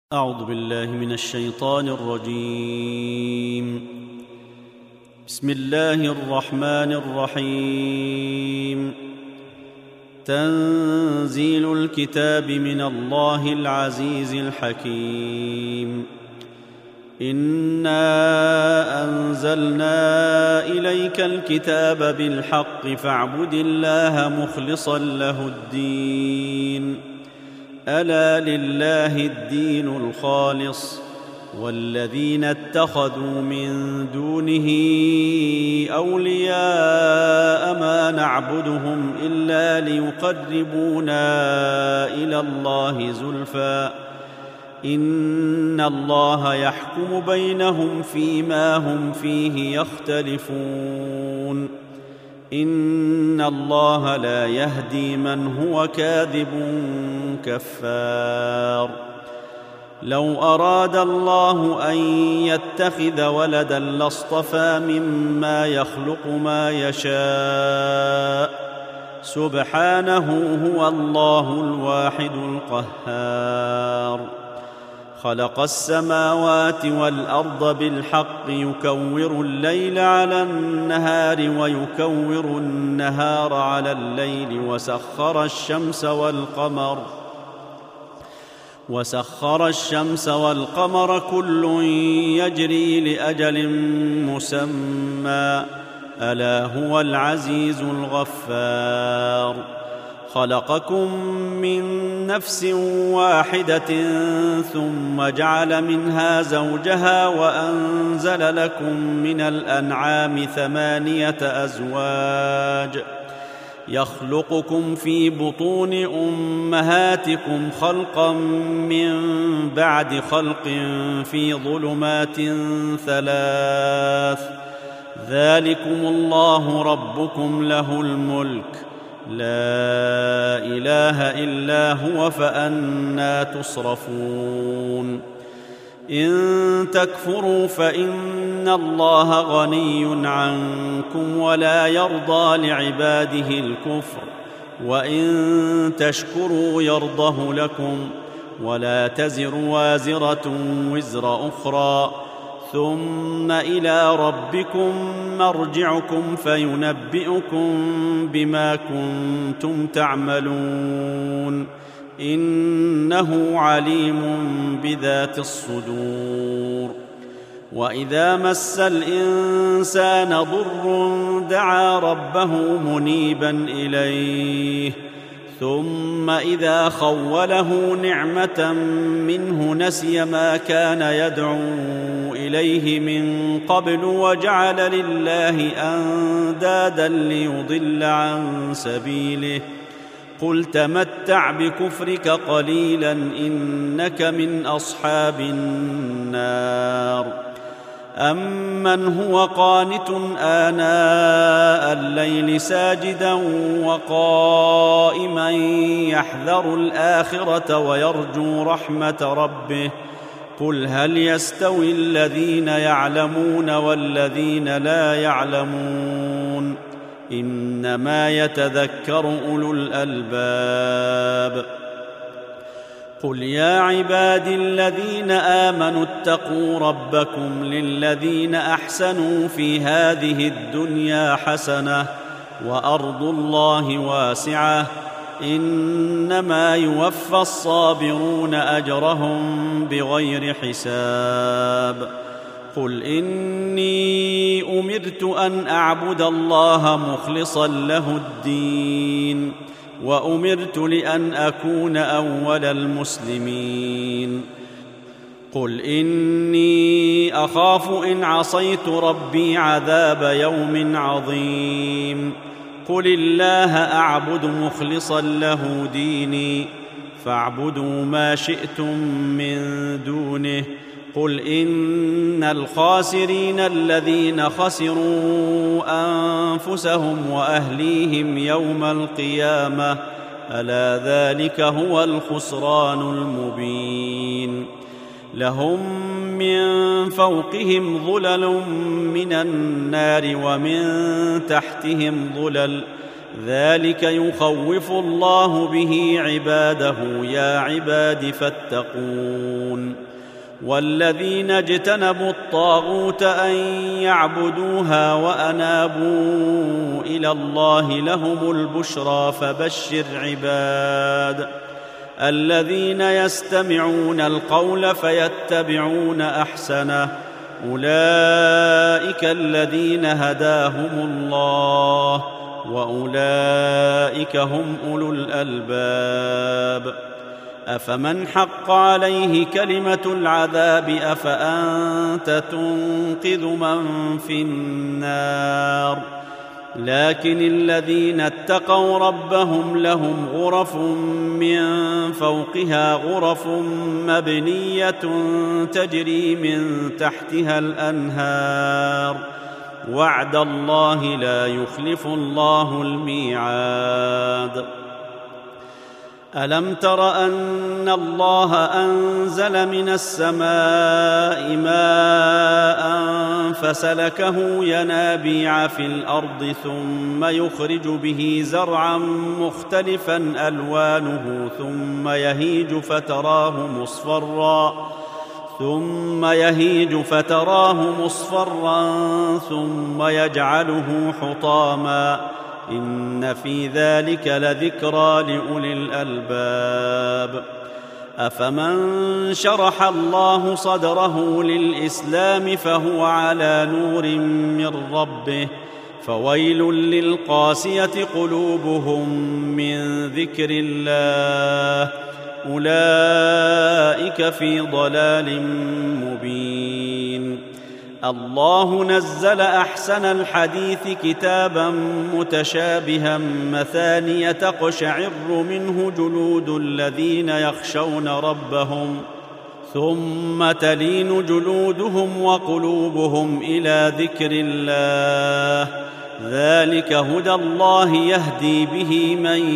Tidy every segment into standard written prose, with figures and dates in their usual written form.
أعوذ بالله من الشيطان الرجيم. بسم الله الرحمن الرحيم. تنزيل الكتاب من الله العزيز الحكيم. إنا أنزلنا إليك الكتاب بالحق فاعبد الله مخلصا له الدين. ألا لله الدين الخالص والذين اتخذوا من دونه أولياء ما نعبدهم إلا ليقربونا إلى الله زلفى إن الله يحكم بينهم فيما هم فيه يختلفون إن الله لا يهدي من هو كاذب كفار. لو أراد الله أن يتخذ ولدا لاصطفى مما يخلق ما يشاء سبحانه هو الله الواحد القهار. خلق السماوات والأرض بالحق يكور الليل على النهار ويكور النهار على الليل وسخر الشمس والقمر كل يجري لأجل مسمى ألا هو العزيز الغفار. خلقكم من نفس واحدة ثم جعل منها زوجها وأنزل لكم من الأنعام 8 أزواج يخلقكم في بطون أمهاتكم خلقا من بعد خلق في ظلمات 3 ذلكم الله ربكم له الملك لا إله إلا هو فأنى تصرفون. إن تكفروا فإن الله غني عنكم ولا يرضى لعباده الكفر وإن تشكروا يرضه لكم ولا تزر وازرة وزر أخرى ثم إلى ربكم مرجعكم فينبئكم بما كنتم تعملون إنه عليم بذات الصدور. وإذا مس الإنسان ضر دعا ربه منيبا إليه ثم إذا خوله نعمة منه نسي ما كان يدعو إليه من قبل وجعل لله أندادا ليضل عن سبيله قل تمتع بكفرك قليلا إنك من أصحاب النار. أمن هو قانت آناء الليل ساجدا وقائما يحذر الآخرة ويرجو رحمة ربه قل هل يستوي الذين يعلمون والذين لا يعلمون إنما يتذكر أولو الألباب. قل يا عبادي الذين آمنوا اتقوا ربكم للذين أحسنوا في هذه الدنيا حسنة وأرض الله واسعة إنما يوفى الصابرون أجرهم بغير حساب. قل إني أمرت أن أعبد الله مخلصا له الدين وأمرت لأن أكون أول المسلمين. قل إني أخاف إن عصيت ربي عذاب يوم عظيم. قل الله أعبد مخلصا له ديني فاعبدوا ما شئتم من دونه. قل إن الخاسرين الذين خسروا أنفسهم وأهليهم يوم القيامة ألا ذلك هو الخسران المبين. لهم من فوقهم ظلل من النار ومن تحتهم ظلل ذلك يخوف الله به عباده يا عباد فاتقون. والذين اجتنبوا الطاغوت أن يعبدوها وأنابوا إلى الله لهم البشرى فبشر عباد الذين يستمعون القول فيتبعون أحسنه أولئك الذين هداهم الله وأولئك هم أولو الألباب أفمن حق عليه كلمة العذاب أفأنت تنقذ من في النار لكن الذين اتقوا ربهم لهم غرف من فوقها غرف مبنية تجري من تحتها الأنهار وعد الله لا يخلف الله الميعاد ألم تر أن الله أنزل من السماء ماء فسلكه ينابيع في الأرض ثم يخرج به زرعا مختلفا ألوانه ثم يهيج فتراه مصفرا ثم يجعله حطاما إن في ذلك لذكرى لأولي الألباب أفمن شرح الله صدره للإسلام فهو على نور من ربه فويل للقاسية قلوبهم من ذكر الله أولئك في ضلال مبين الله نزل أحسن الحديث كتابا متشابها مثانية تقشعر منه جلود الذين يخشون ربهم ثم تلين جلودهم وقلوبهم إلى ذكر الله ذلك هدى الله يهدي به من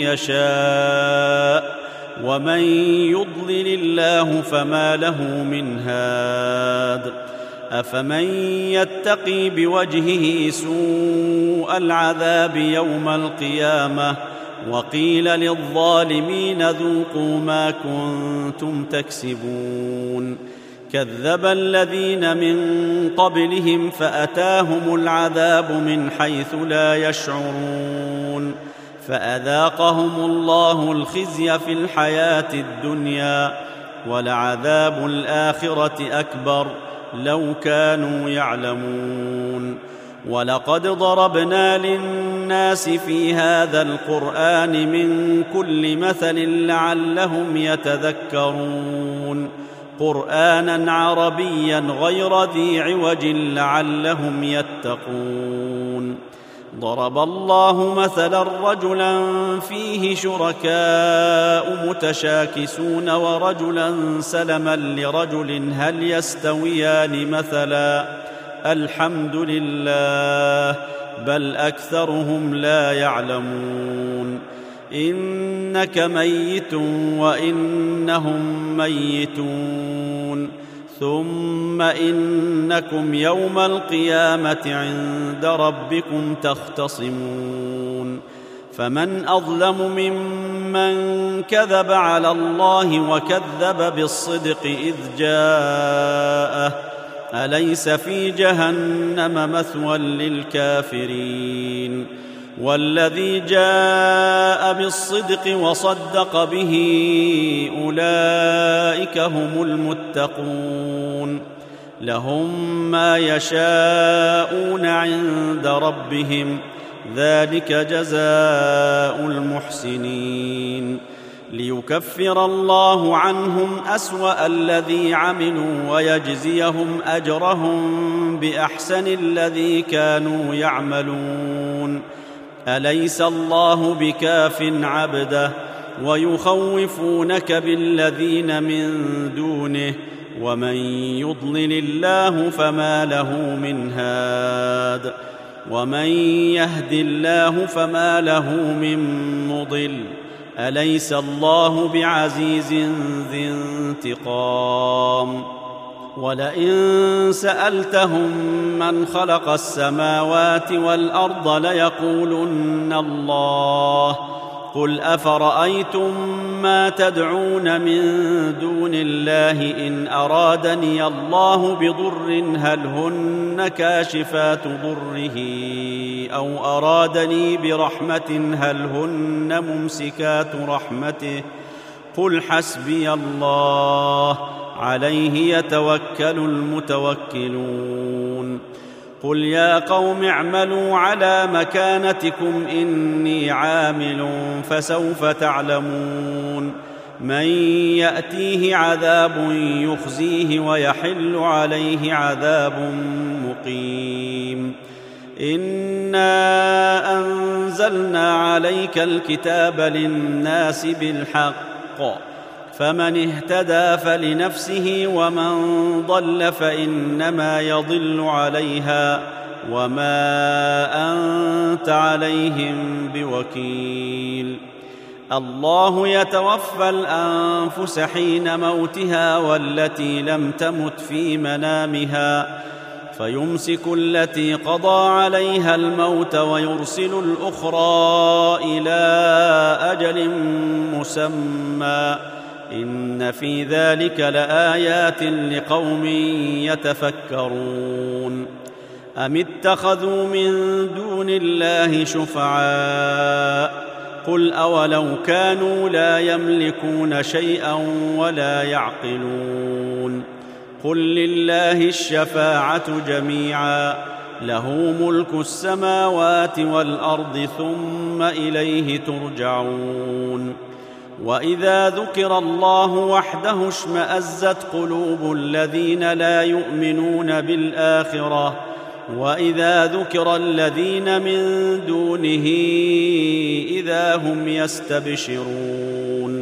يشاء ومن يضلل الله فما له من هاد أفمن يتقي بوجهه سوء العذاب يوم القيامة وقيل للظالمين ذوقوا ما كنتم تكسبون كذب الذين من قبلهم فأتاهم العذاب من حيث لا يشعرون فأذاقهم الله الخزي في الحياة الدنيا ولعذاب الآخرة أكبر لو كانوا يعلمون ولقد ضربنا للناس في هذا القرآن من كل مثل لعلهم يتذكرون قرآنا عربيا غير ذي عوج لعلهم يتقون ضرب الله مثلا رجلا فيه شركاء متشاكسون ورجلا سلما لرجل هل يستويان مثلا الحمد لله بل أكثرهم لا يعلمون إنك ميت وإنهم ميتون ثم إنكم يوم القيامة عند ربكم تختصمون فمن أظلم ممن كذب على الله وكذب بالصدق إذ جاءه أليس في جهنم مثوى للكافرين والذي جاء بالصدق وصدق به أولئك هم المتقون لهم ما يشاءون عند ربهم ذلك جزاء المحسنين ليكفر الله عنهم أسوأ الذي عملوا ويجزيهم أجرهم بأحسن الذي كانوا يعملون أليس الله بكاف عبده ويخوفونك بالذين من دونه ومن يضلل الله فما له من هاد ومن يهد الله فما له من مضل أليس الله بعزيز ذي انتقام ولئن سألتهم من خلق السماوات والأرض ليقولن الله قل أفرأيتم ما تدعون من دون الله إن أرادني الله بضر هل هن كاشفات ضره أو أرادني برحمة هل هن ممسكات رحمته قل حسبي الله عليه يتوكل المتوكلون قل يا قوم اعملوا على مكانتكم إني عامل فسوف تعلمون من يأتيه عذاب يخزيه ويحل عليه عذاب مقيم إنا أنزلنا عليك الكتاب للناس بالحق فمن اهتدى فلنفسه ومن ضل فإنما يضل عليها وما أنت عليهم بوكيل الله يتوفى الأنفس حين موتها والتي لم تمت في منامها فيمسك التي قضى عليها الموت ويرسل الأخرى إلى أجل مسمى إن في ذلك لآيات لقوم يتفكرون أم اتخذوا من دون الله شفعاء قل أولو كانوا لا يملكون شيئا ولا يعقلون قل لله الشفاعة جميعا له ملك السماوات والأرض ثم إليه ترجعون وإذا ذكر الله وحده اشمأزت قلوب الذين لا يؤمنون بالآخرة وإذا ذكر الذين من دونه إذا هم يستبشرون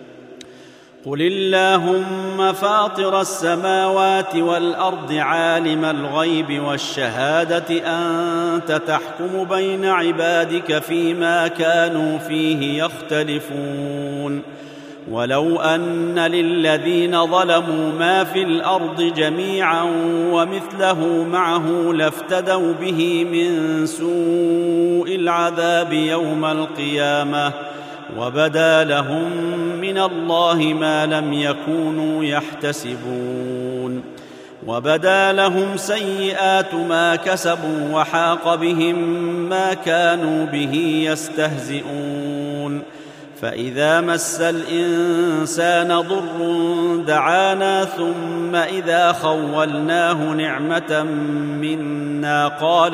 قل اللهم فاطر السماوات والأرض عالم الغيب والشهادة أنت تحكم بين عبادك فيما كانوا فيه يختلفون ولو أن للذين ظلموا ما في الأرض جميعا ومثله معه لافتدوا به من سوء العذاب يوم القيامة وبدا لهم من الله ما لم يكونوا يحتسبون وبدا لهم سيئات ما كسبوا وحاق بهم ما كانوا به يستهزئون فإذا مس الإنسان ضر دعانا ثم إذا خولناه نعمة منا قال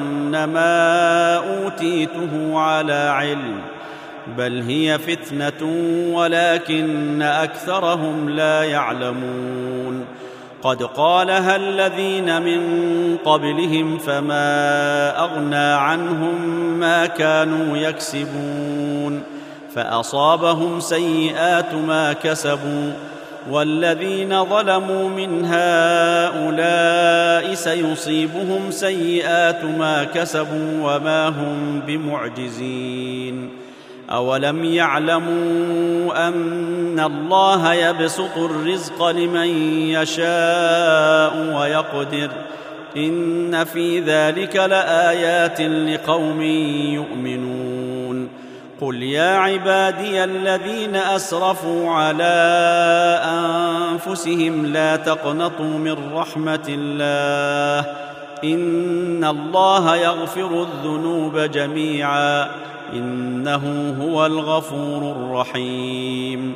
إنما أوتيته على علم بل هي فتنة ولكن أكثرهم لا يعلمون قد قالها الذين من قبلهم فما أغنى عنهم ما كانوا يكسبون فأصابهم سيئات ما كسبوا والذين ظلموا من هؤلاء سيصيبهم سيئات ما كسبوا وما هم بمعجزين أولم يعلموا أن الله يبسط الرزق لمن يشاء ويقدر إن في ذلك لآيات لقوم يؤمنون قل يا عبادي الذين أسرفوا على أنفسهم لا تقنطوا من رحمة الله إن الله يغفر الذنوب جميعا إنه هو الغفور الرحيم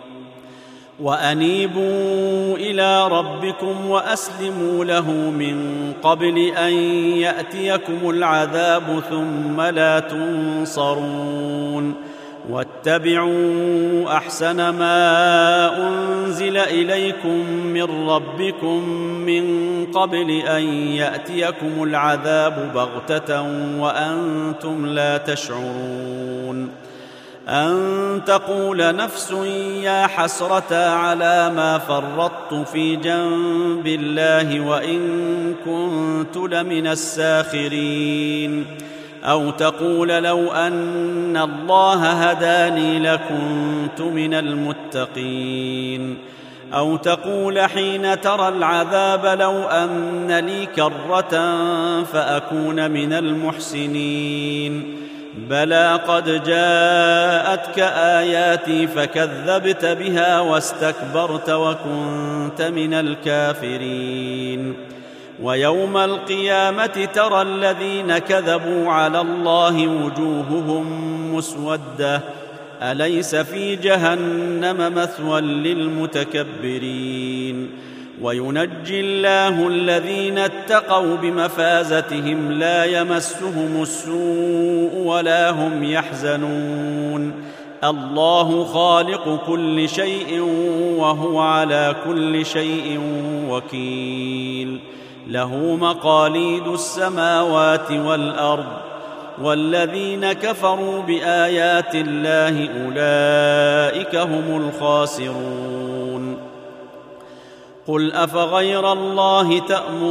وأنيبوا إلى ربكم وأسلموا له من قبل أن يأتيكم العذاب ثم لا تنصرون واتبعوا أحسن ما أنزل إليكم من ربكم من قبل أن يأتيكم العذاب بغتة وأنتم لا تشعرون أن تقول نفس يا حسرة على ما فرطت في جنب الله وإن كنت لمن الساخرين أو تقول لو أن الله هداني لكنت من المتقين أو تقول حين ترى العذاب لو أن لي كرة فأكون من المحسنين بلى قد جاءتك آياتي فكذبت بها واستكبرت وكنت من الكافرين ويوم القيامة ترى الذين كذبوا على الله وجوههم مسودة أليس في جهنم مثوى للمتكبرين وينجي الله الذين اتقوا بمفازتهم لا يمسهم السوء ولا هم يحزنون الله خالق كل شيء وهو على كل شيء وكيل له مقاليد السماوات والأرض والذين كفروا بآيات الله أولئك هم الخاسرون قل أفغير الله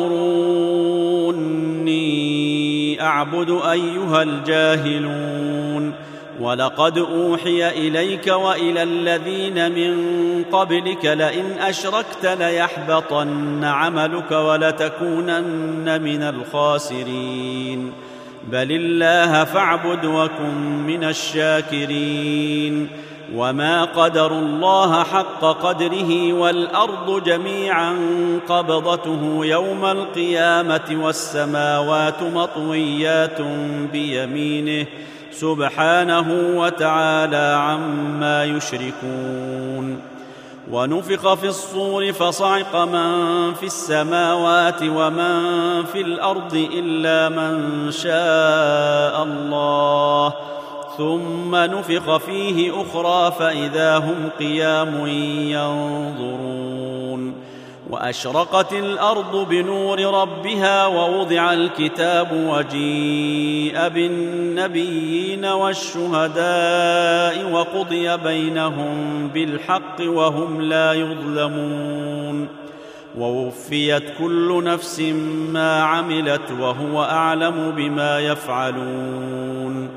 تأمروني أعبد أيها الجاهلون ولقد أوحي إليك وإلى الذين من قبلك لئن أشركت ليحبطن عملك ولتكونن من الخاسرين بل الله فاعبد وكن من الشاكرين وما قدروا الله حق قدره والأرض جميعا قبضته يوم القيامة والسماوات مطويات بيمينه سبحانه وتعالى عما يشركون ونفخ في الصور فصعق من في السماوات ومن في الأرض إلا من شاء الله ثم نفخ فيه أخرى فإذا هم قيام ينظرون وأشرقت الأرض بنور ربها ووضع الكتاب وجيء بالنبيين والشهداء وقضي بينهم بالحق وهم لا يظلمون ووفيت كل نفس ما عملت وهو أعلم بما يفعلون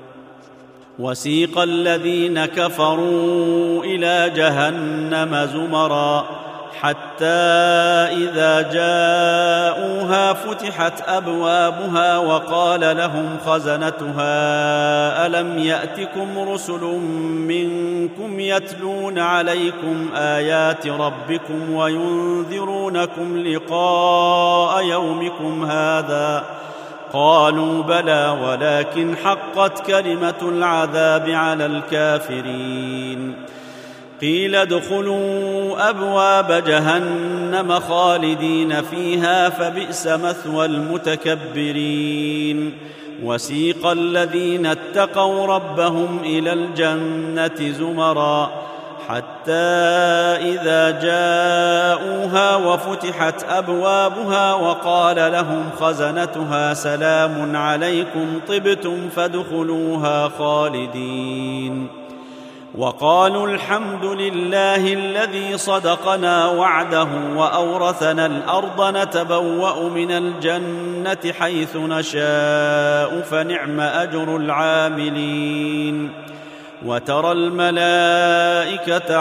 وسيق الذين كفروا إلى جهنم زمرا حتى إذا جاءوها فتحت أبوابها وقال لهم خزنتها ألم يأتكم رسل منكم يتلون عليكم آيات ربكم وينذرونكم لقاء يومكم هذا قالوا بلى ولكن حقت كلمة العذاب على الكافرين قيل ادخلوا أبواب جهنم خالدين فيها فبئس مثوى المتكبرين وسيق الذين اتقوا ربهم إلى الجنة زمرا حتى إذا جاءوها وفتحت أبوابها وقال لهم خزنتها سلام عليكم طبتم فادخلوها خالدين وقالوا الحمد لله الذي صدقنا وعده وأورثنا الأرض نتبوأ من الجنة حيث نشاء فنعم أجر العاملين وترى الملائكة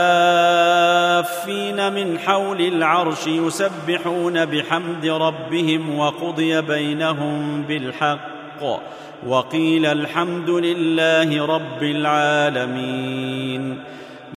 حافين من حول العرش يسبحون بحمد ربهم وقضي بينهم بالحق وقيل الحمد لله رب العالمين